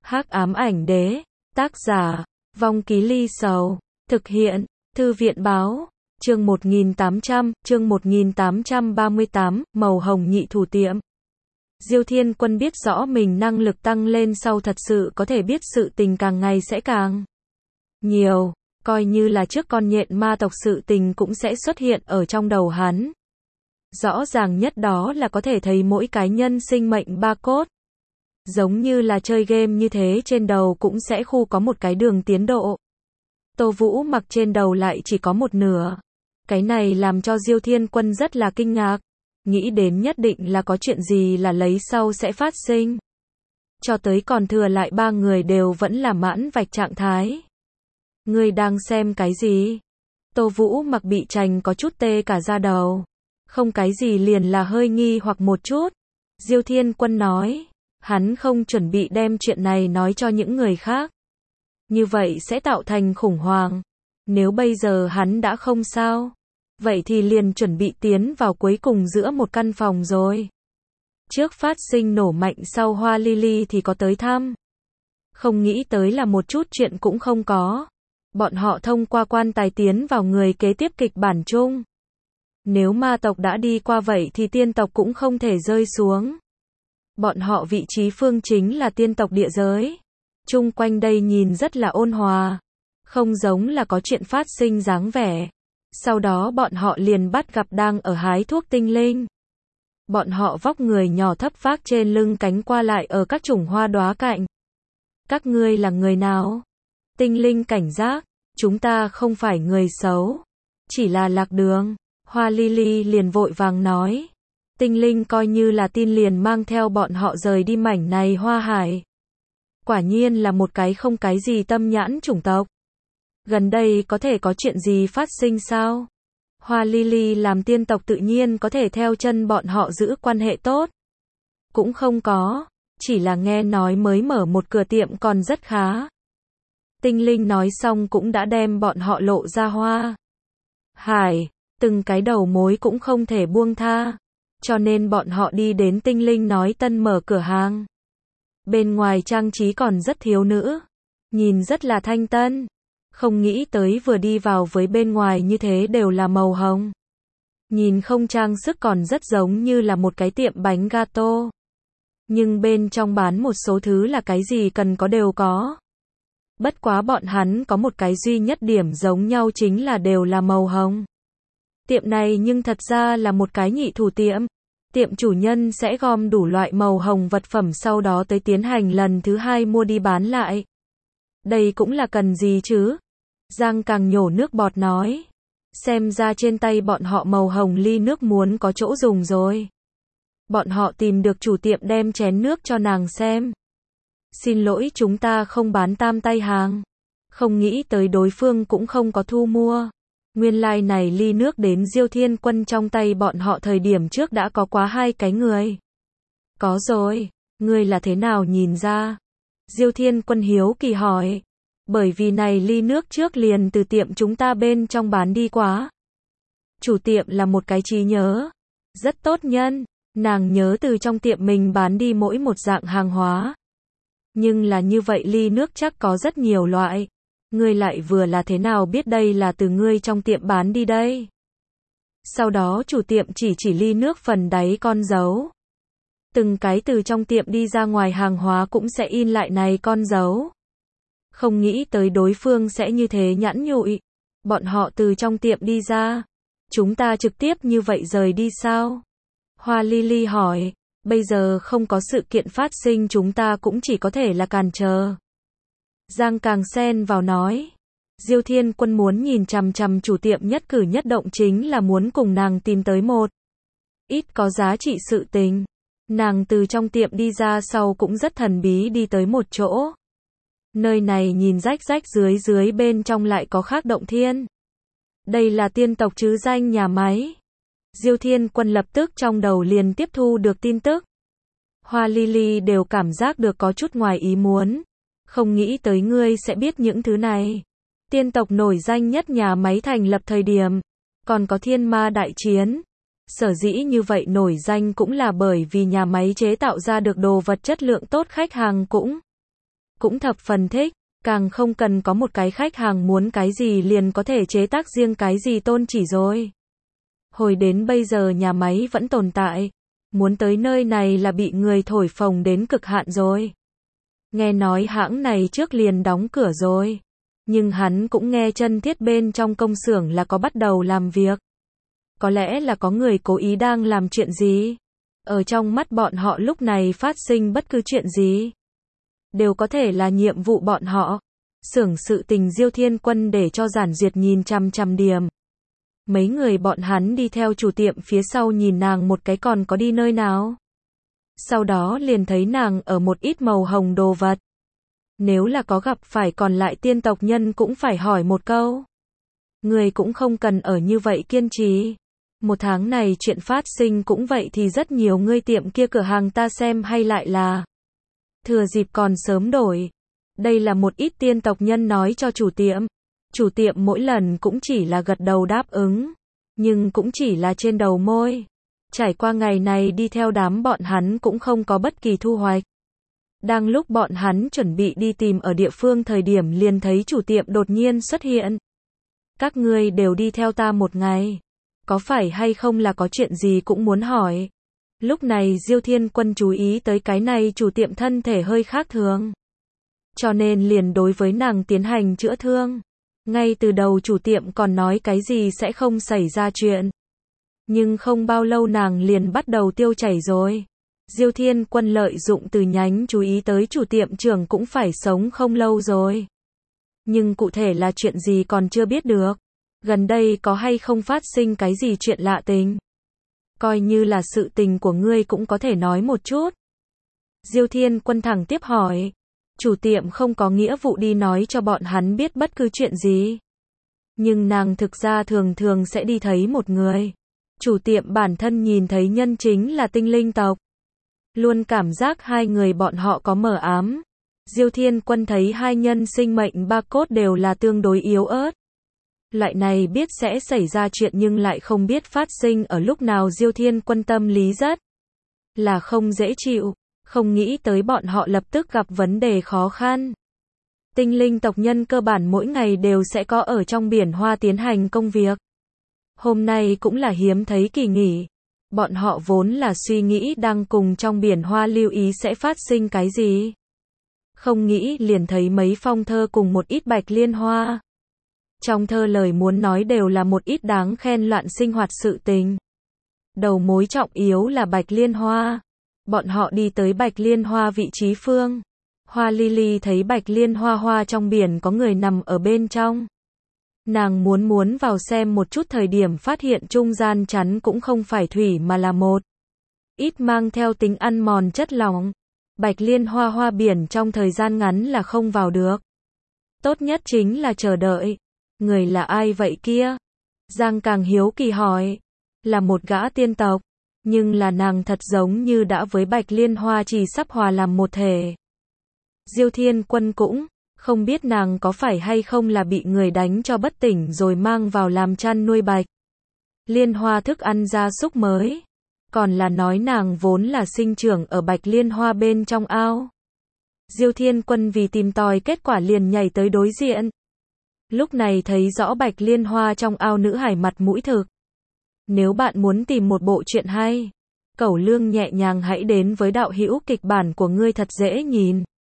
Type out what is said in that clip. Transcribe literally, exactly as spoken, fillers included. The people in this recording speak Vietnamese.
Hắc ám ảnh đế, tác giả, Vong Ký Ly Sầu, thực hiện, Thư viện báo, chương một nghìn tám trăm, chương một nghìn tám trăm ba mươi tám, màu hồng nhị thủ tiệm. Diêu Thiên Quân biết rõ mình năng lực tăng lên sau thật sự có thể biết sự tình càng ngày sẽ càng nhiều, coi như là trước con nhện ma tộc sự tình cũng sẽ xuất hiện ở trong đầu hắn. Rõ ràng nhất đó là có thể thấy mỗi cái nhân sinh mệnh ba cốt. Giống như là chơi game như thế, trên đầu cũng sẽ khu có một cái đường tiến độ. Tô Vũ mặc trên đầu lại chỉ có một nửa. Cái này làm cho Diêu Thiên Quân rất là kinh ngạc. Nghĩ đến nhất định là có chuyện gì là lấy sau sẽ phát sinh. Cho tới còn thừa lại ba người đều vẫn là mãn vạch trạng thái. Ngươi đang xem cái gì? Tô Vũ mặc bị chành có chút tê cả da đầu. Không cái gì liền là hơi nghi hoặc một chút. Diêu Thiên Quân nói. Hắn không chuẩn bị đem chuyện này nói cho những người khác. Như vậy sẽ tạo thành khủng hoảng. Nếu bây giờ hắn đã không sao, vậy thì liền chuẩn bị tiến vào cuối cùng giữa một căn phòng rồi. Trước phát sinh nổ mạnh sau Hoa Lily thì có tới thăm. Không nghĩ tới là một chút chuyện cũng không có. Bọn họ thông qua quan tài tiến vào người kế tiếp kịch bản chung. Nếu ma tộc đã đi qua vậy thì tiên tộc cũng không thể rơi xuống. Bọn họ vị trí phương chính là tiên tộc địa giới. Chung quanh đây nhìn rất là ôn hòa. Không giống là có chuyện phát sinh dáng vẻ. Sau đó bọn họ liền bắt gặp đang ở hái thuốc tinh linh. Bọn họ vóc người nhỏ thấp vác trên lưng cánh qua lại ở các chủng hoa đóa cạnh. Các ngươi là người nào? Tinh linh cảnh giác. Chúng ta không phải người xấu. Chỉ là lạc đường. Hoa Lily liền vội vàng nói. Tinh linh coi như là tin liền mang theo bọn họ rời đi mảnh này hoa hải. Quả nhiên là một cái không cái gì tâm nhãn chủng tộc. Gần đây có thể có chuyện gì phát sinh sao? Hoa Lily làm tiên tộc tự nhiên có thể theo chân bọn họ giữ quan hệ tốt. Cũng không có, chỉ là nghe nói mới mở một cửa tiệm còn rất khá. Tinh linh nói xong cũng đã đem bọn họ lộ ra hoa hải, từng cái đầu mối cũng không thể buông tha. Cho nên bọn họ đi đến tinh linh nói tân mở cửa hàng. Bên ngoài trang trí còn rất thiếu nữ. Nhìn rất là thanh tân. Không nghĩ tới vừa đi vào với bên ngoài như thế đều là màu hồng. Nhìn không trang sức còn rất giống như là một cái tiệm bánh gato. Nhưng bên trong bán một số thứ là cái gì cần có đều có. Bất quá bọn hắn có một cái duy nhất điểm giống nhau chính là đều là màu hồng. Tiệm này nhưng thật ra là một cái nhị thủ tiệm. Tiệm chủ nhân sẽ gom đủ loại màu hồng vật phẩm sau đó tới tiến hành lần thứ hai mua đi bán lại. Đây cũng là cần gì chứ? Giang Càng nhổ nước bọt nói. Xem ra trên tay bọn họ màu hồng ly nước muốn có chỗ dùng rồi. Bọn họ tìm được chủ tiệm đem chén nước cho nàng xem. Xin lỗi chúng ta không bán tam tay hàng. Không nghĩ tới đối phương cũng không có thu mua. Nguyên lai like này ly nước đến Diêu Thiên Quân trong tay bọn họ thời điểm trước đã có quá hai cái người. Có rồi, ngươi là thế nào nhìn ra? Diêu Thiên Quân hiếu kỳ hỏi. Bởi vì này ly nước trước liền từ tiệm chúng ta bên trong bán đi quá. Chủ tiệm là một cái trí nhớ. Rất tốt nhân, nàng nhớ từ trong tiệm mình bán đi mỗi một dạng hàng hóa. Nhưng là như vậy ly nước chắc có rất nhiều loại. Ngươi lại vừa là thế nào biết đây là từ ngươi trong tiệm bán đi đây? Sau đó chủ tiệm chỉ chỉ ly nước phần đáy con dấu. Từng cái từ trong tiệm đi ra ngoài hàng hóa cũng sẽ in lại này con dấu. Không nghĩ tới đối phương sẽ như thế nhẵn nhụi. Bọn họ từ trong tiệm đi ra. Chúng ta trực tiếp như vậy rời đi sao? Hoa Lily hỏi. Bây giờ không có sự kiện phát sinh chúng ta cũng chỉ có thể là cản trở. Giang Càng xen vào nói. Diêu Thiên Quân muốn nhìn chằm chằm chủ tiệm nhất cử nhất động chính là muốn cùng nàng tìm tới một ít có giá trị sự tình. Nàng từ trong tiệm đi ra sau cũng rất thần bí đi tới một chỗ. Nơi này nhìn rách rách dưới dưới bên trong lại có khác động thiên. Đây là tiên tộc chứ danh nhà máy. Diêu Thiên Quân lập tức trong đầu liền tiếp thu được tin tức. Hoa Lily đều cảm giác được có chút ngoài ý muốn. Không nghĩ tới ngươi sẽ biết những thứ này. Tiên tộc nổi danh nhất nhà máy thành lập thời điểm. Còn có thiên ma đại chiến. Sở dĩ như vậy nổi danh cũng là bởi vì nhà máy chế tạo ra được đồ vật chất lượng tốt khách hàng cũng cũng thập phần thích, càng không cần có một cái khách hàng muốn cái gì liền có thể chế tác riêng cái gì tôn chỉ rồi. Hồi đến bây giờ nhà máy vẫn tồn tại, muốn tới nơi này là bị người thổi phồng đến cực hạn rồi. Nghe nói hãng này trước liền đóng cửa rồi, nhưng hắn cũng nghe chân thiết bên trong công xưởng là có bắt đầu làm việc. Có lẽ là có người cố ý đang làm chuyện gì. Ở trong mắt bọn họ lúc này phát sinh bất cứ chuyện gì, đều có thể là nhiệm vụ bọn họ. Xưởng sự tình Diêu Thiên Quân để cho Giản Duyệt nhìn chằm chằm điểm. Mấy người bọn hắn đi theo chủ tiệm phía sau nhìn nàng một cái còn có đi nơi nào. Sau đó liền thấy nàng ở một ít màu hồng đồ vật. Nếu là có gặp phải còn lại tiên tộc nhân cũng phải hỏi một câu. Người cũng không cần ở như vậy kiên trì. Một tháng này chuyện phát sinh cũng vậy thì rất nhiều người tiệm kia cửa hàng ta xem hay lại là thừa dịp còn sớm đổi. Đây là một ít tiên tộc nhân nói cho chủ tiệm. Chủ tiệm mỗi lần cũng chỉ là gật đầu đáp ứng, nhưng cũng chỉ là trên đầu môi. Trải qua ngày này đi theo đám bọn hắn cũng không có bất kỳ thu hoạch. Đang lúc bọn hắn chuẩn bị đi tìm ở địa phương thời điểm liền thấy chủ tiệm đột nhiên xuất hiện. Các ngươi đều đi theo ta một ngày. Có phải hay không là có chuyện gì cũng muốn hỏi. Lúc này Diêu Thiên Quân chú ý tới cái này chủ tiệm thân thể hơi khác thường. Cho nên liền đối với nàng tiến hành chữa thương. Ngay từ đầu chủ tiệm còn nói cái gì sẽ không xảy ra chuyện. Nhưng không bao lâu nàng liền bắt đầu tiêu chảy rồi. Diêu Thiên Quân lợi dụng từ nhánh chú ý tới chủ tiệm trưởng cũng phải sống không lâu rồi. Nhưng cụ thể là chuyện gì còn chưa biết được. Gần đây có hay không phát sinh cái gì chuyện lạ tình. Coi như là sự tình của ngươi cũng có thể nói một chút. Diêu Thiên Quân thẳng tiếp hỏi. Chủ tiệm không có nghĩa vụ đi nói cho bọn hắn biết bất cứ chuyện gì. Nhưng nàng thực ra thường thường sẽ đi thấy một người. Chủ tiệm bản thân nhìn thấy nhân chính là tinh linh tộc. Luôn cảm giác hai người bọn họ có mờ ám. Diêu Thiên Quân thấy hai nhân sinh mệnh ba cốt đều là tương đối yếu ớt. Loại này biết sẽ xảy ra chuyện nhưng lại không biết phát sinh ở lúc nào. Diêu Thiên Quân tâm lý rất là không dễ chịu. Không nghĩ tới bọn họ lập tức gặp vấn đề khó khăn. Tinh linh tộc nhân cơ bản mỗi ngày đều sẽ có ở trong biển hoa tiến hành công việc. Hôm nay cũng là hiếm thấy kỳ nghỉ. Bọn họ vốn là suy nghĩ đang cùng trong biển hoa lưu ý sẽ phát sinh cái gì. Không nghĩ liền thấy mấy phong thơ cùng một ít bạch liên hoa. Trong thơ lời muốn nói đều là một ít đáng khen loạn sinh hoạt sự tình. Đầu mối trọng yếu là bạch liên hoa. Bọn họ đi tới bạch liên hoa vị trí phương. Hoa Lily thấy bạch liên hoa hoa trong biển có người nằm ở bên trong. Nàng muốn muốn vào xem một chút thời điểm phát hiện trung gian chắn cũng không phải thủy mà là một ít mang theo tính ăn mòn chất lỏng. Bạch liên hoa hoa biển trong thời gian ngắn là không vào được. Tốt nhất chính là chờ đợi. Người là ai vậy kia? Giang Càng hiếu kỳ hỏi. Là một gã tiên tộc. Nhưng là nàng thật giống như đã với bạch liên hoa chỉ sắp hòa làm một thể. Diêu Thiên Quân cũng không biết nàng có phải hay không là bị người đánh cho bất tỉnh rồi mang vào làm chăn nuôi bạch liên hoa thức ăn gia súc mới. Còn là nói nàng vốn là sinh trưởng ở bạch liên hoa bên trong ao. Diêu Thiên Quân vì tìm tòi kết quả liền nhảy tới đối diện. Lúc này thấy rõ bạch liên hoa trong ao nữ hải mặt mũi thực. Nếu bạn muốn tìm một bộ truyện hay, cẩu lương nhẹ nhàng hãy đến với đạo hữu kịch bản của ngươi thật dễ nhìn.